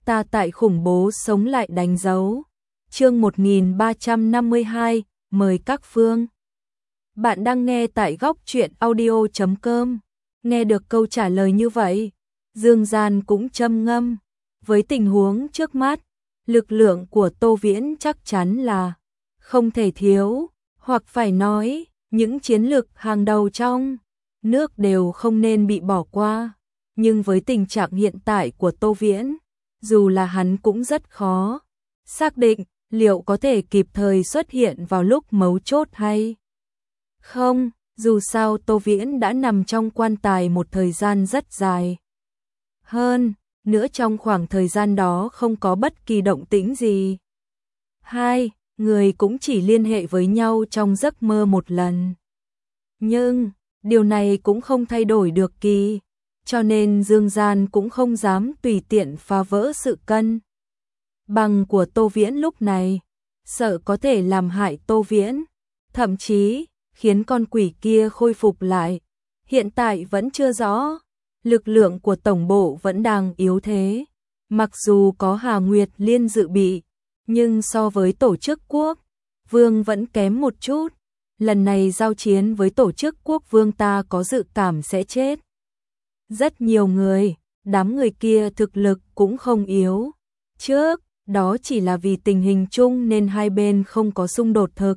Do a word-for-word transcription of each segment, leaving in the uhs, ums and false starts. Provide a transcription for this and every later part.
ta tại khủng bố sống lại đánh dấu. Chương một nghìn ba trăm năm mươi hai, mời các phương. Bạn đang nghe tại góc truyện audio chấm com. Nghe được câu trả lời như vậy, Dương Gian cũng trầm ngâm. Với tình huống trước mắt, lực lượng của Tô Viễn chắc chắn là không thể thiếu, hoặc phải nói, những chiến lược hàng đầu trong nước đều không nên bị bỏ qua. Nhưng với tình trạng hiện tại của Tô Viễn, dù là hắn cũng rất khó xác định liệu có thể kịp thời xuất hiện vào lúc mấu chốt hay không. Dù sao Tô Viễn đã nằm trong quan tài một thời gian rất dài. Hơn nữa trong khoảng thời gian đó không có bất kỳ động tĩnh gì. Hai người cũng chỉ liên hệ với nhau trong giấc mơ một lần. Nhưng điều này cũng không thay đổi được kỳ, cho nên Dương Gian cũng không dám tùy tiện phá vỡ sự cân bằng của Tô Viễn lúc này, sợ có thể làm hại Tô Viễn, thậm chí khiến con quỷ kia khôi phục lại. Hiện tại vẫn chưa rõ, lực lượng của tổng bộ vẫn đang yếu thế. Mặc dù có Hà Nguyệt Liên dự bị, nhưng so với tổ chức quốc vương vẫn kém một chút. Lần này giao chiến với tổ chức quốc vương ta có dự cảm sẽ chết rất nhiều người, đám người kia thực lực cũng không yếu. Trước đó chỉ là vì tình hình chung nên hai bên không có xung đột thực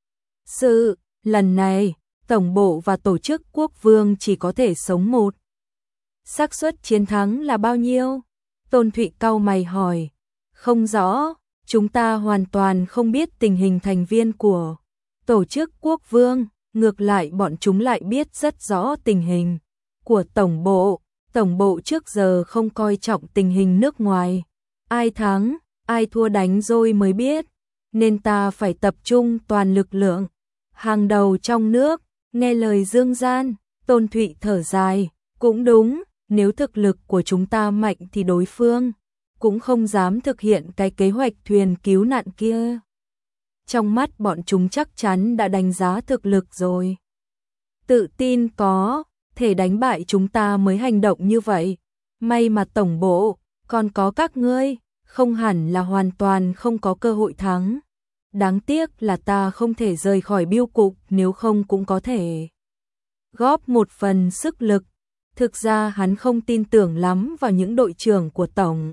sự. Lần này, tổng bộ và tổ chức quốc vương chỉ có thể sống một. Xác suất chiến thắng là bao nhiêu? Tôn Thụy cau mày hỏi. Không rõ, chúng ta hoàn toàn không biết tình hình thành viên của tổ chức quốc vương, ngược lại bọn chúng lại biết rất rõ tình hình của tổng bộ. Tổng bộ trước giờ không coi trọng tình hình nước ngoài. Ai thắng, ai thua đánh rồi mới biết, nên ta phải tập trung toàn lực lượng hàng đầu trong nước. Nghe lời Dương Gian, Tôn Thụy thở dài, cũng đúng, nếu thực lực của chúng ta mạnh thì đối phương cũng không dám thực hiện cái kế hoạch thuyền cứu nạn kia. Trong mắt bọn chúng chắc chắn đã đánh giá thực lực rồi. Tự tin có thể đánh bại chúng ta mới hành động như vậy. May mà tổng bộ còn có các ngươi, không hẳn là hoàn toàn không có cơ hội thắng. Đáng tiếc là ta không thể rời khỏi biêu cục, nếu không cũng có thể góp một phần sức lực. Thực ra hắn không tin tưởng lắm vào những đội trưởng của tổng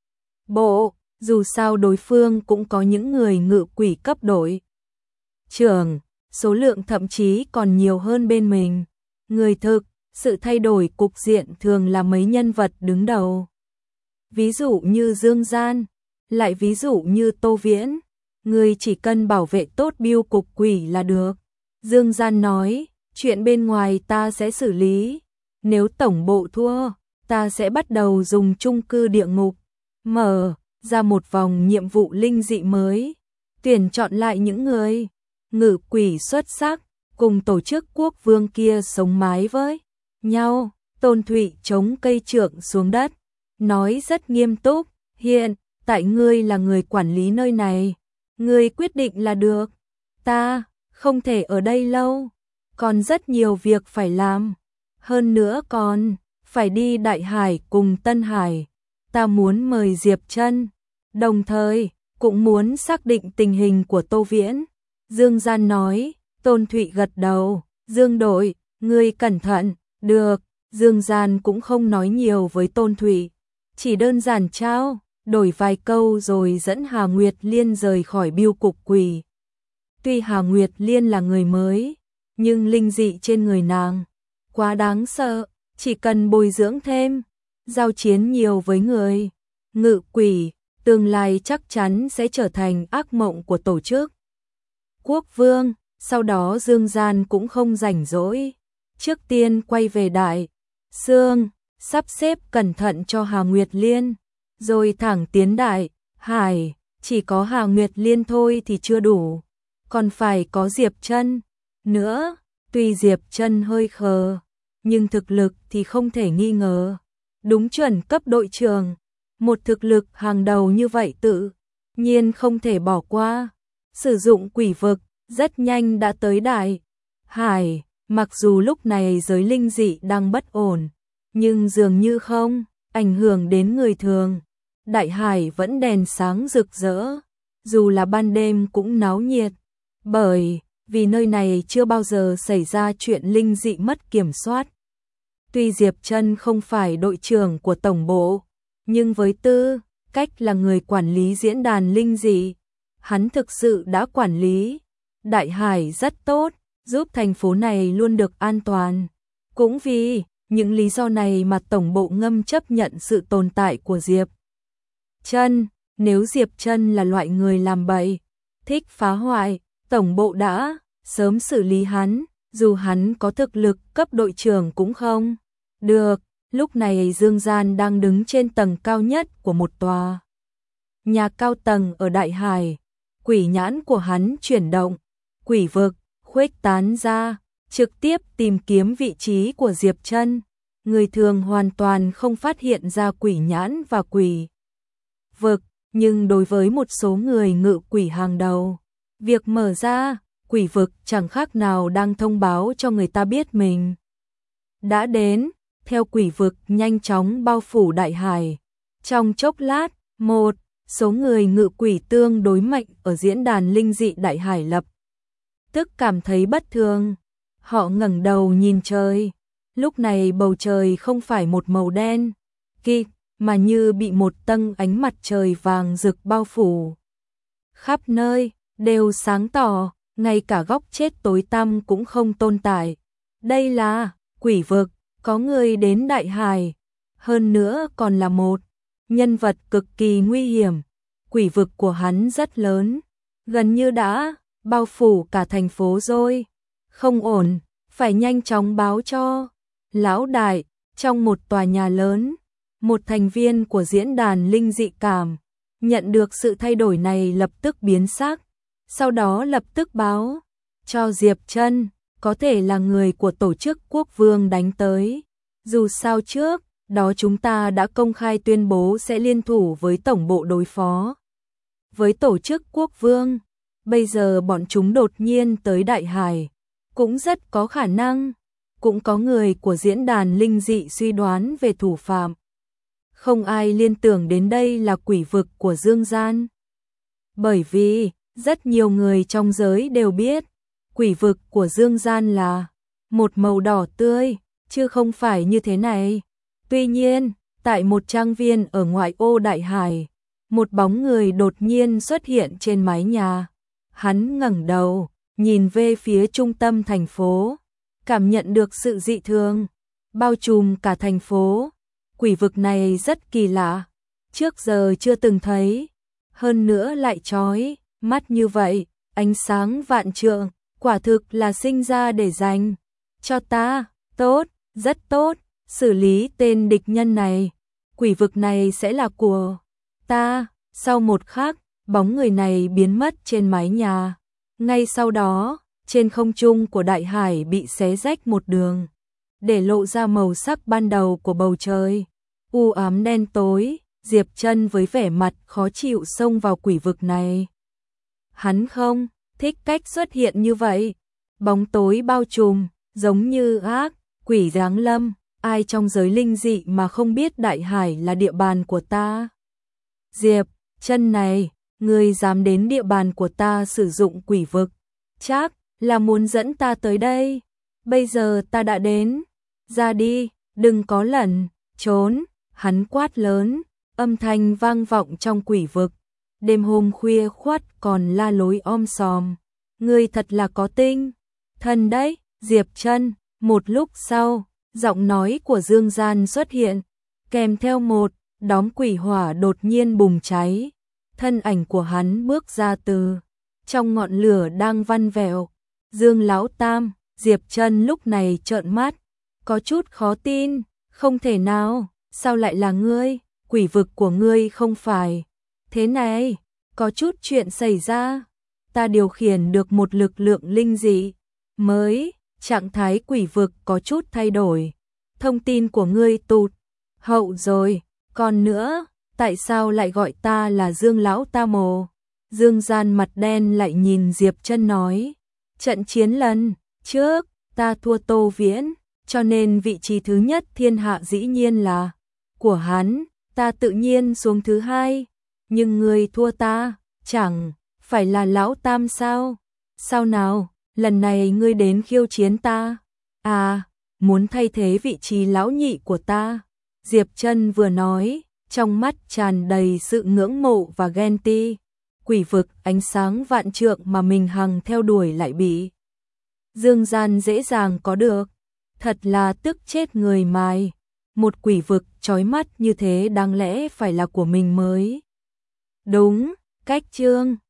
bộ, dù sao đối phương cũng có những người ngự quỷ cấp đội trưởng, số lượng thậm chí còn nhiều hơn bên mình. Người thực, sự thay đổi cục diện thường là mấy nhân vật đứng đầu. Ví dụ như Dương Gian, lại ví dụ như Tô Viễn. Người chỉ cần bảo vệ tốt biêu cục quỷ là được. Dương Gian nói, chuyện bên ngoài ta sẽ xử lý. Nếu tổng bộ thua, ta sẽ bắt đầu dùng chung cư địa ngục, mở ra một vòng nhiệm vụ linh dị mới, tuyển chọn lại những người ngự quỷ xuất sắc, cùng tổ chức quốc vương kia sống mái với nhau. Tôn Thụy chống cây trượng xuống đất, nói rất nghiêm túc, hiện tại ngươi là người quản lý nơi này, ngươi quyết định là được. Ta không thể ở đây lâu, còn rất nhiều việc phải làm. Hơn nữa còn phải đi Đại Hải cùng Tân Hải. Ta muốn mời Diệp Trân, đồng thời cũng muốn xác định tình hình của Tô Viễn. Dương Gian nói. Tôn Thụy gật đầu. Dương đội, ngươi cẩn thận. Được. Dương Gian cũng không nói nhiều với Tôn Thụy, chỉ đơn giản trao đổi vài câu rồi dẫn Hà Nguyệt Liên rời khỏi biêu cục quỷ. Tuy Hà Nguyệt Liên là người mới, nhưng linh dị trên người nàng quá đáng sợ, chỉ cần bồi dưỡng thêm, giao chiến nhiều với người ngự quỷ, tương lai chắc chắn sẽ trở thành ác mộng của tổ chức quốc vương. Sau đó Dương Gian cũng không rảnh rỗi, trước tiên quay về Đại Sương, sắp xếp cẩn thận cho Hà Nguyệt Liên, rồi thẳng tiến Đại Hải. Chỉ có Hà Nguyệt Liên thôi thì chưa đủ, còn phải có Diệp Trân nữa. Tuy Diệp Trân hơi khờ, nhưng thực lực thì không thể nghi ngờ, đúng chuẩn cấp đội trưởng. Một thực lực hàng đầu như vậy tự nhiên không thể bỏ qua. Sử dụng quỷ vực, rất nhanh đã tới Đại Hải. Mặc dù lúc này giới linh dị đang bất ổn, nhưng dường như không ảnh hưởng đến người thường. đại hải vẫn đèn sáng rực rỡ, dù là ban đêm cũng náo nhiệt, bởi vì nơi này chưa bao giờ xảy ra chuyện linh dị mất kiểm soát. Tuy Diệp Trân không phải đội trưởng của tổng bộ, nhưng với tư cách là người quản lý diễn đàn linh dị, hắn thực sự đã quản lý đại hải rất tốt, giúp thành phố này luôn được an toàn. Cũng vì những lý do này mà tổng bộ ngầm chấp nhận sự tồn tại của Diệp Trân. Nếu Diệp Trân là loại người làm bậy, thích phá hoại, tổng bộ đã sớm xử lý hắn, dù hắn có thực lực cấp đội trưởng cũng không được. Lúc này Dương Gian đang đứng trên tầng cao nhất của một tòa nhà cao tầng ở Đại Hải. Quỷ nhãn của hắn chuyển động, quỷ vực khuếch tán ra, trực tiếp tìm kiếm vị trí của Diệp Trân. Người thường hoàn toàn không phát hiện ra quỷ nhãn và quỷ vực, nhưng đối với một số người ngự quỷ hàng đầu, việc mở ra quỷ vực chẳng khác nào đang thông báo cho người ta biết mình đã đến. Theo quỷ vực nhanh chóng bao phủ Đại Hải, trong chốc lát, một số người ngự quỷ tương đối mạnh ở diễn đàn linh dị Đại Hải lập tức cảm thấy bất thường. Họ ngẩng đầu nhìn trời. Lúc này bầu trời không phải một màu đen kịt, mà như bị một tầng ánh mặt trời vàng rực bao phủ. Khắp nơi đều sáng tỏ, ngay cả góc chết tối tăm cũng không tồn tại. Đây là quỷ vực, có người đến Đại Hải, hơn nữa còn là một nhân vật cực kỳ nguy hiểm. Quỷ vực của hắn rất lớn, gần như đã bao phủ cả thành phố rồi. Không ổn, phải nhanh chóng báo cho lão đại. Trong một tòa nhà lớn, một thành viên của diễn đàn linh dị cảm nhận được sự thay đổi này lập tức biến sắc, sau đó lập tức báo cho Diệp Trân, có thể là người của tổ chức Quốc Vương đánh tới. Dù sao trước đó chúng ta đã công khai tuyên bố sẽ liên thủ với tổng bộ đối phó với tổ chức Quốc Vương. Bây giờ bọn chúng đột nhiên tới Đại Hải, cũng rất có khả năng. Cũng có người của diễn đàn linh dị suy đoán về thủ phạm. Không ai liên tưởng đến đây là quỷ vực của Dương Gian. Bởi vì rất nhiều người trong giới đều biết quỷ vực của Dương Gian là một màu đỏ tươi, chứ không phải như thế này. Tuy nhiên, tại một trang viên ở ngoại ô Đại Hải, một bóng người đột nhiên xuất hiện trên mái nhà. Hắn ngẩng đầu, nhìn về phía trung tâm thành phố, cảm nhận được sự dị thường bao trùm cả thành phố. Quỷ vực này rất kỳ lạ, trước giờ chưa từng thấy, hơn nữa lại chói mắt như vậy, ánh sáng vạn trượng, quả thực là sinh ra để dành cho ta. Tốt, rất tốt, xử lý tên địch nhân này, quỷ vực này sẽ là của ta. Sau một khắc, bóng người này biến mất trên mái nhà. Ngay sau đó, trên không trung của Đại Hải bị xé rách một đường, để lộ ra màu sắc ban đầu của bầu trời. U ám đen tối, Diệp Trân với vẻ mặt khó chịu xông vào quỷ vực này. Hắn không thích cách xuất hiện như vậy. Bóng tối bao trùm, giống như ác quỷ giáng lâm. Ai trong giới linh dị mà không biết Đại Hải là địa bàn của ta? Diệp Trân này, ngươi dám đến địa bàn của ta sử dụng quỷ vực, chắc là muốn dẫn ta tới đây. Bây giờ ta đã đến, ra đi, đừng có lẩn trốn. Hắn quát lớn, âm thanh vang vọng trong quỷ vực. Đêm hôm khuya khoắt còn la lối om sòm. Ngươi thật là có tinh thần đấy, Diệp Trân. Một lúc sau, giọng nói của Dương Gian xuất hiện, kèm theo một đóm quỷ hỏa đột nhiên bùng cháy. Thân ảnh của hắn bước ra từ trong ngọn lửa đang vằn vẹo. Dương Lão Tam, Diệp Trân lúc này trợn mắt, có chút khó tin. Không thể nào, sao lại là ngươi? Quỷ vực của ngươi không phải thế này, có chút chuyện xảy ra. Ta điều khiển được một lực lượng linh dị mới, trạng thái quỷ vực có chút thay đổi. Thông tin của ngươi tụt hậu rồi, còn nữa, tại sao lại gọi ta là Dương Lão Tam mồ? Dương Gian mặt đen lại nhìn Diệp Trân nói, trận chiến lần trước, ta thua Tô Viễn, cho nên vị trí thứ nhất thiên hạ dĩ nhiên là của hắn. ta tự nhiên xuống thứ hai, nhưng ngươi thua ta, chẳng phải là lão tam sao? Sao nào, lần này ngươi đến khiêu chiến ta? À, muốn thay thế vị trí lão nhị của ta. Diệp Trân vừa nói, trong mắt tràn đầy sự ngưỡng mộ và ghen tị. Quỷ vực ánh sáng vạn trượng mà mình hằng theo đuổi lại bị Dương Gian dễ dàng có được, thật là tức chết người mài. Một quỷ vực chói mắt như thế đáng lẽ phải là của mình mới. Đúng, cách chương